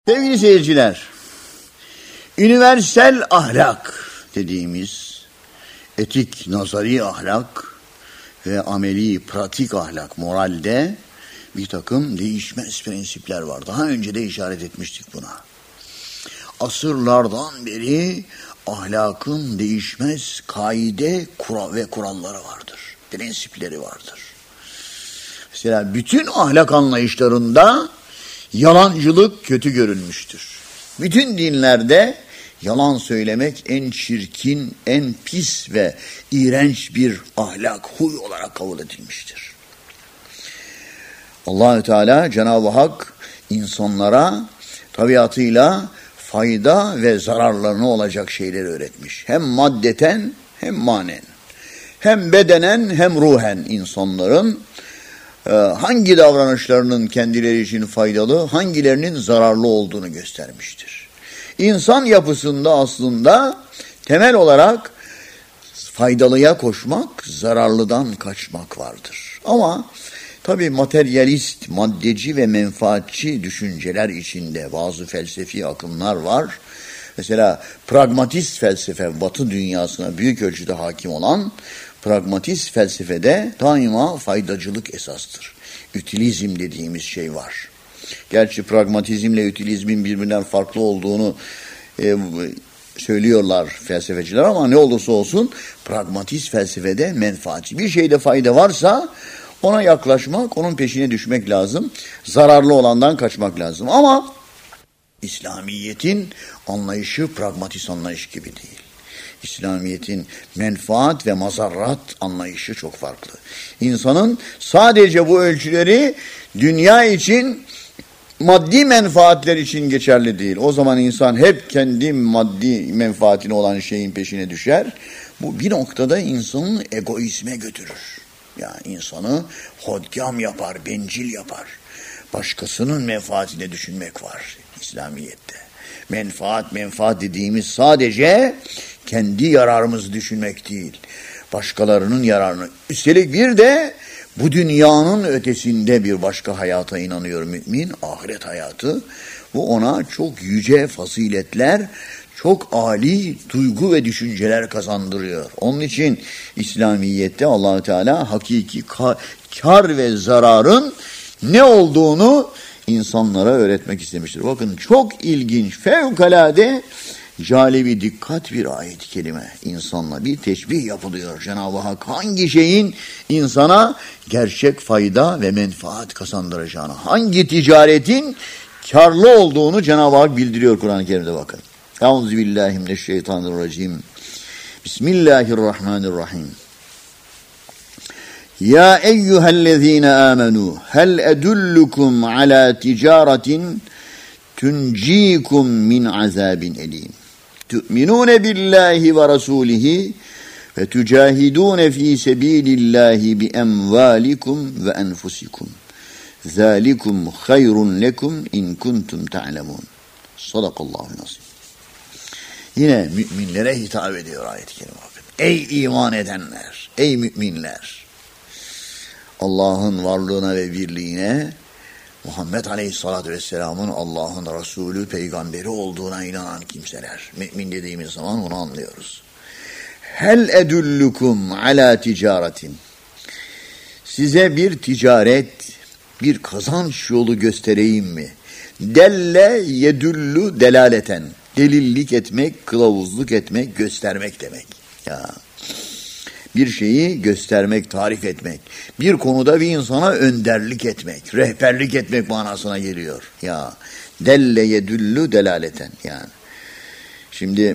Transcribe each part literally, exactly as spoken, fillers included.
Sevgili seyirciler, üniversal ahlak dediğimiz etik, nazari ahlak ve ameli, pratik ahlak, moralde bir takım değişmez prensipler var. Daha önce de işaret etmiştik buna. Asırlardan beri ahlakın değişmez kaide kural ve kuralları vardır, prensipleri vardır. Mesela bütün ahlak anlayışlarında yalancılık kötü görülmüştür. Bütün dinlerde yalan söylemek en çirkin, en pis ve iğrenç bir ahlak, huy olarak kabul edilmiştir. Allah-u Teala, Cenab-ı Hak insanlara tabiatıyla fayda ve zararlarına olacak şeyleri öğretmiş. Hem maddeten hem manen. Hem bedenen hem ruhen insanların hangi davranışlarının kendileri için faydalı, hangilerinin zararlı olduğunu göstermiştir. İnsan yapısında aslında temel olarak faydalıya koşmak, zararlıdan kaçmak vardır. Ama tabii materyalist, maddeci ve menfaatçi düşünceler içinde bazı felsefi akımlar var. Mesela pragmatist felsefe, Batı dünyasına büyük ölçüde hakim olan pragmatist felsefede daima faydacılık esastır. Ütilizm dediğimiz şey var. Gerçi pragmatizmle ütilizmin birbirinden farklı olduğunu e, söylüyorlar felsefeciler ama ne olursa olsun pragmatist felsefede menfaatçi. Bir şeyde fayda varsa ona yaklaşmak, onun peşine düşmek lazım. Zararlı olandan kaçmak lazım. Ama İslamiyet'in anlayışı pragmatist anlayış gibi değil. İslamiyet'in menfaat ve mazarrat anlayışı çok farklı. İnsanın sadece bu ölçüleri dünya için, maddi menfaatler için geçerli değil. O zaman insan hep kendi maddi menfaatine olan şeyin peşine düşer. Bu bir noktada insanın egoizme götürür. Yani insanı hodgam yapar, bencil yapar. Başkasının menfaatine düşünmek var İslamiyet'te. Menfaat, menfaat dediğimiz sadece kendi yararımızı düşünmek değil, başkalarının yararını. Üstelik bir de bu dünyanın ötesinde bir başka hayata inanıyor mümin, ahiret hayatı. Bu ona çok yüce faziletler, çok âli duygu ve düşünceler kazandırıyor. Onun için İslamiyet'te Allah-u Teala hakiki kar ve zararın ne olduğunu insanlara öğretmek istemiştir. Bakın çok ilginç, fevkalade calibi dikkat bir ayet-i kerime. İnsanla bir teşbih yapılıyor. Cenab-ı Hak hangi şeyin insana gerçek fayda ve menfaat kazandıracağını, hangi ticaretin karlı olduğunu Cenab-ı Hak bildiriyor Kur'an-ı Kerim'de bakın. Euzubillahimineşşeytanirracim. Bismillahirrahmanirrahim. Ya eyyühellezine amenu hel edullukum ala ticaretin tuncikum min azabin elim. Tu'minune billahi ve rasulihi ve tucahidune fi sebilillahi bi emvalikum ve enfusikum. Zalikum hayrun lekum in kuntum ta'lemun. Sadakallahu nazim. Yine müminlere hitap ediyor ayet-i kerime bakın. Ey iman edenler, ey müminler. Allah'ın varlığına ve birliğine, Muhammed Aleyhisselatü Vesselam'ın Allah'ın Resulü, peygamberi olduğuna inanan kimseler. Mümin dediğimiz zaman onu anlıyoruz. Hel edullukum ala ticaretin. Size bir ticaret, bir kazanç yolu göstereyim mi? Delle yedullu delaleten. Delillik etmek, kılavuzluk etmek, göstermek demek. Ya. Bir şeyi göstermek, tarif etmek. Bir konuda bir insana önderlik etmek, rehberlik etmek manasına geliyor. Ya delle yedullu delaleten yani. Şimdi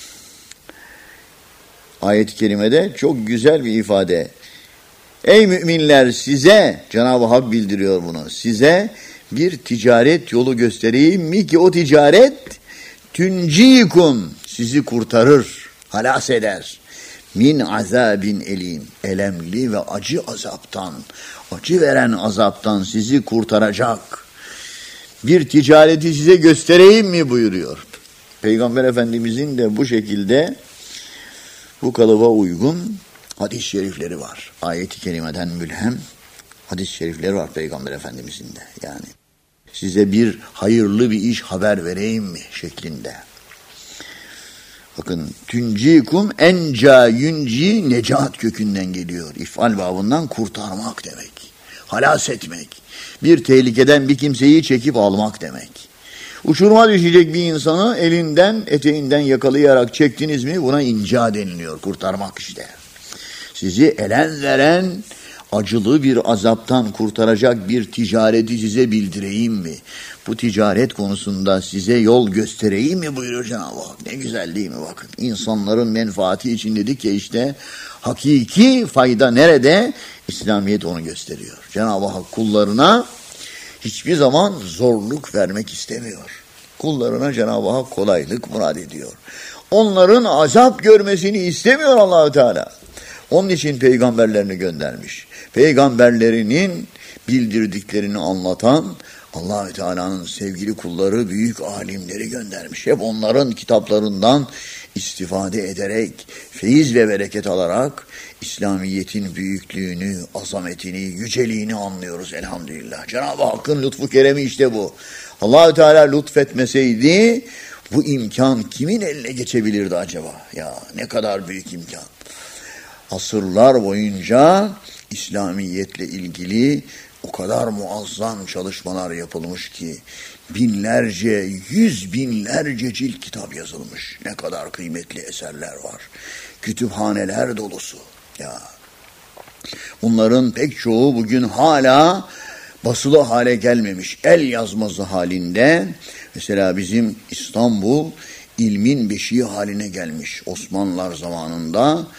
ayet-i kerimede çok güzel bir ifade. Ey müminler size, Cenab-ı Hak bildiriyor bunu. Size bir ticaret yolu göstereyim mi ki o ticaret tüncikum sizi kurtarır, halas eder. Min azabin elim, elemli ve acı azaptan, acı veren azaptan sizi kurtaracak bir ticareti size göstereyim mi buyuruyor. Peygamber Efendimizin de bu şekilde bu kalıba uygun hadis-i şerifleri var. Ayet-i kerimeden mülhem hadis-i şerifleri var Peygamber Efendimizin de yani. size bir hayırlı bir iş haber vereyim mi şeklinde. Bakın tüncikum enca yunci necat kökünden geliyor. İfal babından kurtarmak demek. Halas etmek. Bir tehlikeden bir kimseyi çekip almak demek. Uçuruma düşecek bir insanı elinden eteğinden yakalayarak çektiniz mi buna inca deniliyor. Kurtarmak işte. Sizi elen veren acılı bir azaptan kurtaracak bir ticareti size bildireyim mi? Bu ticaret konusunda size yol göstereyim mi buyuruyor Cenab-ı Hak. Ne güzel değil mi bakın. İnsanların menfaati için dedik ya işte hakiki fayda nerede? İslamiyet onu gösteriyor. Cenab-ı Hak kullarına hiçbir zaman zorluk vermek istemiyor. Kullarına Cenab-ı Hak kolaylık murad ediyor. Onların azap görmesini istemiyor Allah-u Teala. Onun için peygamberlerini göndermiş. Peygamberlerinin bildirdiklerini anlatan Allah-u Teala'nın sevgili kulları, büyük alimleri göndermiş. Hep onların kitaplarından istifade ederek, feyiz ve bereket alarak İslamiyet'in büyüklüğünü, azametini, yüceliğini anlıyoruz elhamdülillah. Cenab-ı Hakk'ın lütfu keremi işte bu. Allah-u Teala lütfetmeseydi bu imkan kimin eline geçebilirdi acaba? Ya ne kadar büyük imkan. Asırlar boyunca İslamiyetle ilgili o kadar muazzam çalışmalar yapılmış ki binlerce, yüz binlerce cilt kitap yazılmış. Ne kadar kıymetli eserler var. Kütüphaneler dolusu. Ya. Bunların pek çoğu bugün hala basılı hale gelmemiş. El yazması halinde. Mesela bizim İstanbul ilmin beşiği haline gelmiş. Osmanlılar zamanında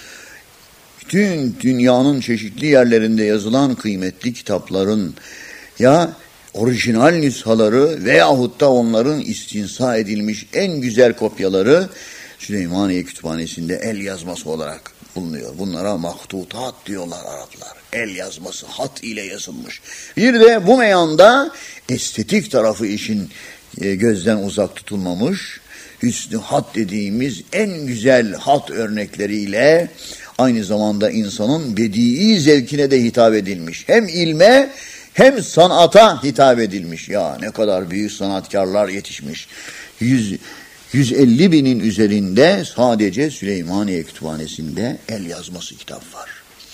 bütün dünyanın çeşitli yerlerinde yazılan kıymetli kitapların ya orijinal nüshaları veyahut da onların istinsa edilmiş en güzel kopyaları Süleymaniye Kütüphanesi'nde el yazması olarak bulunuyor. Bunlara mahtutat diyorlar Araplar. El yazması, hat ile yazılmış. Bir de bu meyanda estetik tarafı işin gözden uzak tutulmamış. Hüsnü hat dediğimiz en güzel hat örnekleriyle aynı zamanda insanın bedii zevkine de hitap edilmiş. Hem ilme hem sanata hitap edilmiş. Ya ne kadar büyük sanatkarlar yetişmiş. yüz, yüz elli binin üzerinde sadece Süleymaniye Kütüphanesi'nde el yazması kitap var.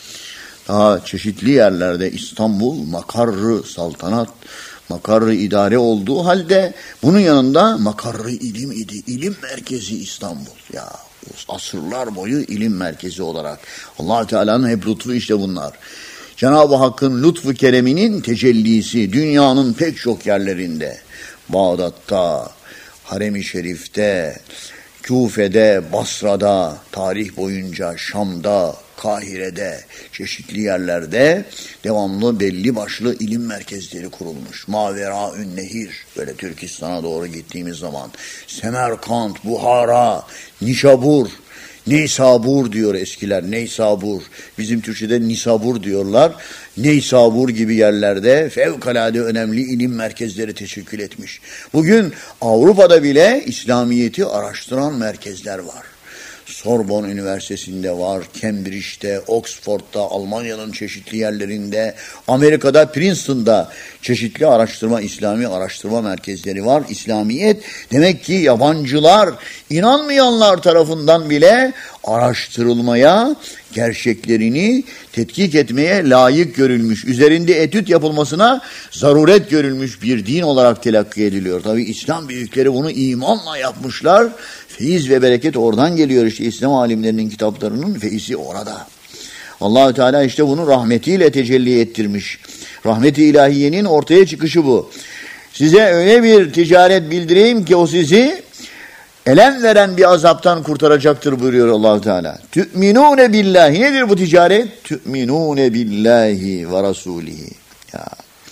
Daha çeşitli yerlerde İstanbul makarrı saltanat, makarrı idare olduğu halde bunun yanında makarrı ilim idi. İlim merkezi İstanbul. Ya asırlar boyu ilim merkezi olarak. Allah Teala'nın hep lütfu işte bunlar. Cenab-ı Hakk'ın lütfu kereminin tecellisi dünyanın pek çok yerlerinde. Bağdat'ta, Harem-i Şerif'te, Küfe'de, Basra'da, tarih boyunca Şam'da, Kahire'de, çeşitli yerlerde devamlı belli başlı ilim merkezleri kurulmuş. Maveraün Nehir, böyle Türkistan'a doğru gittiğimiz zaman, Semerkant, Buhara, Nişabur, Neysabur diyor eskiler, Neysabur. Bizim Türkçe'de Nisabur diyorlar. Neysabur gibi yerlerde fevkalade önemli ilim merkezleri teşekkül etmiş. Bugün Avrupa'da bile İslamiyet'i araştıran merkezler var. Sorbonne Üniversitesi'nde var, Cambridge'de, Oxford'da, Almanya'nın çeşitli yerlerinde, Amerika'da, Princeton'da çeşitli araştırma, İslami araştırma merkezleri var. İslamiyet demek ki yabancılar, inanmayanlar tarafından bile araştırılmaya, gerçeklerini tetkik etmeye layık görülmüş, üzerinde etüt yapılmasına zaruret görülmüş bir din olarak telakki ediliyor. Tabii İslam büyükleri bunu imanla yapmışlar. Feyiz ve bereket oradan geliyor işte İslam alimlerinin kitaplarının feyzi orada. Allah-u Teala işte bunu rahmetiyle tecelli ettirmiş. Rahmet-i ilahiyenin ortaya çıkışı bu. Size öyle bir ticaret bildireyim ki o sizi elem veren bir azaptan kurtaracaktır buyuruyor Allah-u Teala. Tü'minûne billahi. Nedir bu ticaret? Tü'minûne billahi ve rasulihi. Ya.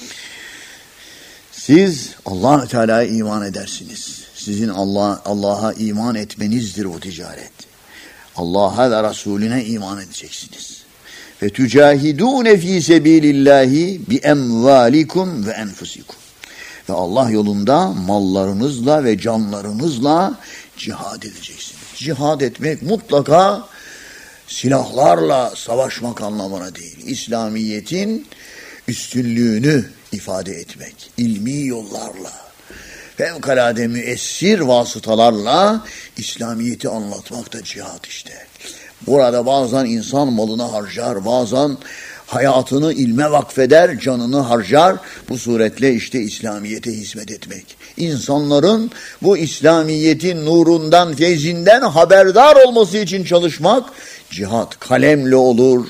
Siz Allah-u Teala'ya iman edersiniz. Sizin Allah Allah'a iman etmenizdir bu ticaret. Allah'a ve Resulüne iman edeceksiniz. Ve tücahidûne fî sebîlillâhi bi emvâlikum ve enfusikum. Ve Allah yolunda mallarınızla ve canlarınızla cihad edeceksiniz. Cihad etmek mutlaka silahlarla savaşmak anlamına değil. İslamiyet'in üstünlüğünü ifade etmek, ilmi yollarla, fevkalade müessir vasıtalarla İslamiyet'i anlatmak da cihat işte. Burada bazen insan malını harcar, bazen hayatını ilme vakfeder, canını harcar. Bu suretle işte İslamiyet'e hizmet etmek. İnsanların bu İslamiyet'in nurundan, feyzinden haberdar olması için çalışmak, cihat kalemle olur,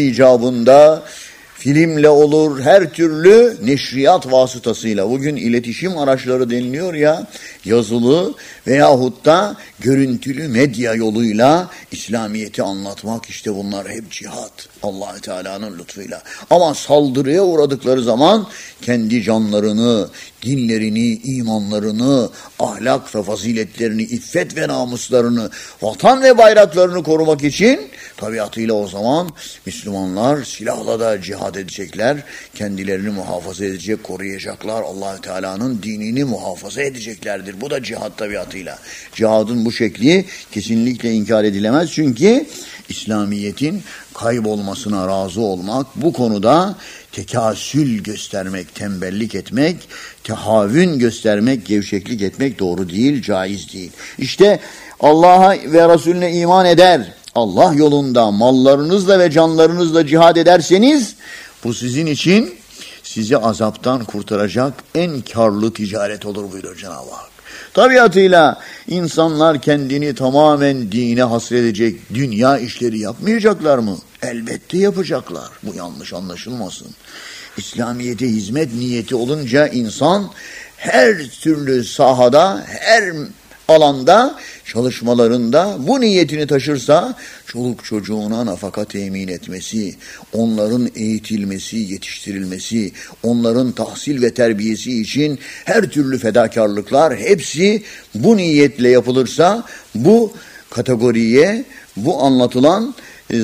icabında filmle olur, her türlü neşriyat vasıtasıyla. Bugün iletişim araçları deniliyor ya, yazılı veyahut da görüntülü medya yoluyla İslamiyet'i anlatmak, işte bunlar hep cihat. Allah-u Teala'nın lütfuyla. Ama saldırıya uğradıkları zaman kendi canlarını, dinlerini, imanlarını, ahlak ve faziletlerini, iffet ve namuslarını, vatan ve bayraklarını korumak için tabiatıyla o zaman Müslümanlar silahla da cihad edecekler. Kendilerini muhafaza edecek, koruyacaklar. Allah-u Teala'nın dinini muhafaza edeceklerdir. Bu da cihad tabiatıyla. Cihadın bu şekli kesinlikle inkar edilemez. Çünkü İslamiyet'in kaybolmasına razı olmak, bu konuda tekasül göstermek, tembellik etmek, tehavün göstermek, gevşeklik etmek doğru değil, caiz değil. İşte Allah'a ve Resulüne iman eder, Allah yolunda mallarınızla ve canlarınızla cihad ederseniz, bu sizin için sizi azaptan kurtaracak en karlı ticaret olur buyuruyor Cenab-ı Hak. Tabiatıyla insanlar kendini tamamen dine hasredecek dünya işleri yapmayacaklar mı? Elbette yapacaklar. Bu yanlış anlaşılmasın. İslamiyet'e hizmet niyeti olunca insan her türlü sahada, her alanda, çalışmalarında bu niyetini taşırsa, çoluk çocuğuna nafaka temin etmesi, onların eğitilmesi, yetiştirilmesi, onların tahsil ve terbiyesi için her türlü fedakarlıklar hepsi bu niyetle yapılırsa, bu kategoriye, bu anlatılan e,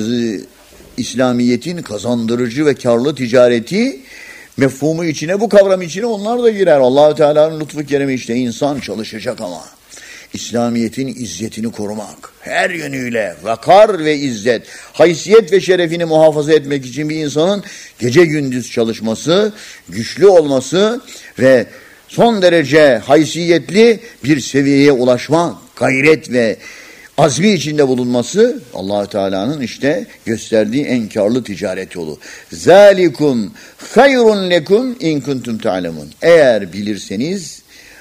İslamiyet'in kazandırıcı ve karlı ticareti mefhumu içine, bu kavram içine onlar da girer. Allah-u Teala'nın lütfu keremi işte, insan çalışacak ama İslamiyet'in izzetini korumak, her yönüyle vakar ve izzet, haysiyet ve şerefini muhafaza etmek için bir insanın gece gündüz çalışması, güçlü olması ve son derece haysiyetli bir seviyeye ulaşma, gayret ve azmi içinde bulunması Allah-u Teala'nın işte gösterdiği en karlı ticaret yolu. Zalikum hayrun lekum in kuntum ta'lemun. Eğer bilirseniz,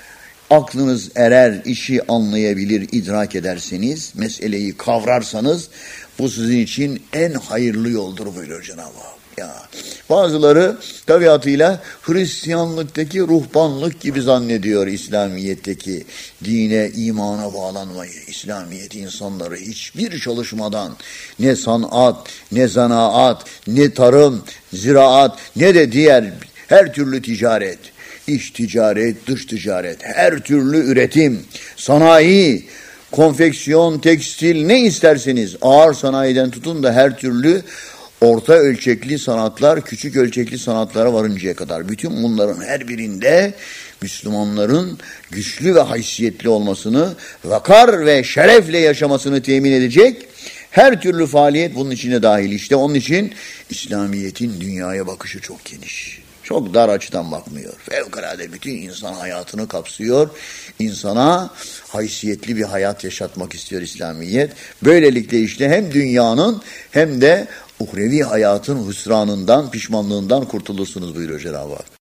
aklınız erer, işi anlayabilir, idrak ederseniz, meseleyi kavrarsanız, bu sizin için en hayırlı yoldur buyuruyor Cenab-ı Hak. Ya, bazıları tabiatıyla Hristiyanlıktaki ruhbanlık gibi zannediyor İslamiyet'teki dine, imana bağlanmayı. İslamiyet insanları hiçbir çalışmadan, ne sanat, ne zanaat, ne tarım, ziraat, ne de diğer her türlü ticaret, İç ticaret, dış ticaret, her türlü üretim, sanayi, konfeksiyon, tekstil, ne isterseniz, ağır sanayiden tutun da her türlü orta ölçekli sanatlar, küçük ölçekli sanatlara varıncaya kadar, bütün bunların her birinde Müslümanların güçlü ve haysiyetli olmasını, vakar ve şerefle yaşamasını temin edecek her türlü faaliyet bunun içine dahil. İşte onun için İslamiyet'in dünyaya bakışı çok geniş. Çok dar açıdan bakmıyor. Fevkalade bütün insan hayatını kapsıyor. İnsana haysiyetli bir hayat yaşatmak istiyor İslamiyet. Böylelikle işte hem dünyanın hem de uhrevi hayatın hüsranından, pişmanlığından kurtulursunuz buyuruyor Cenab-ı Hak.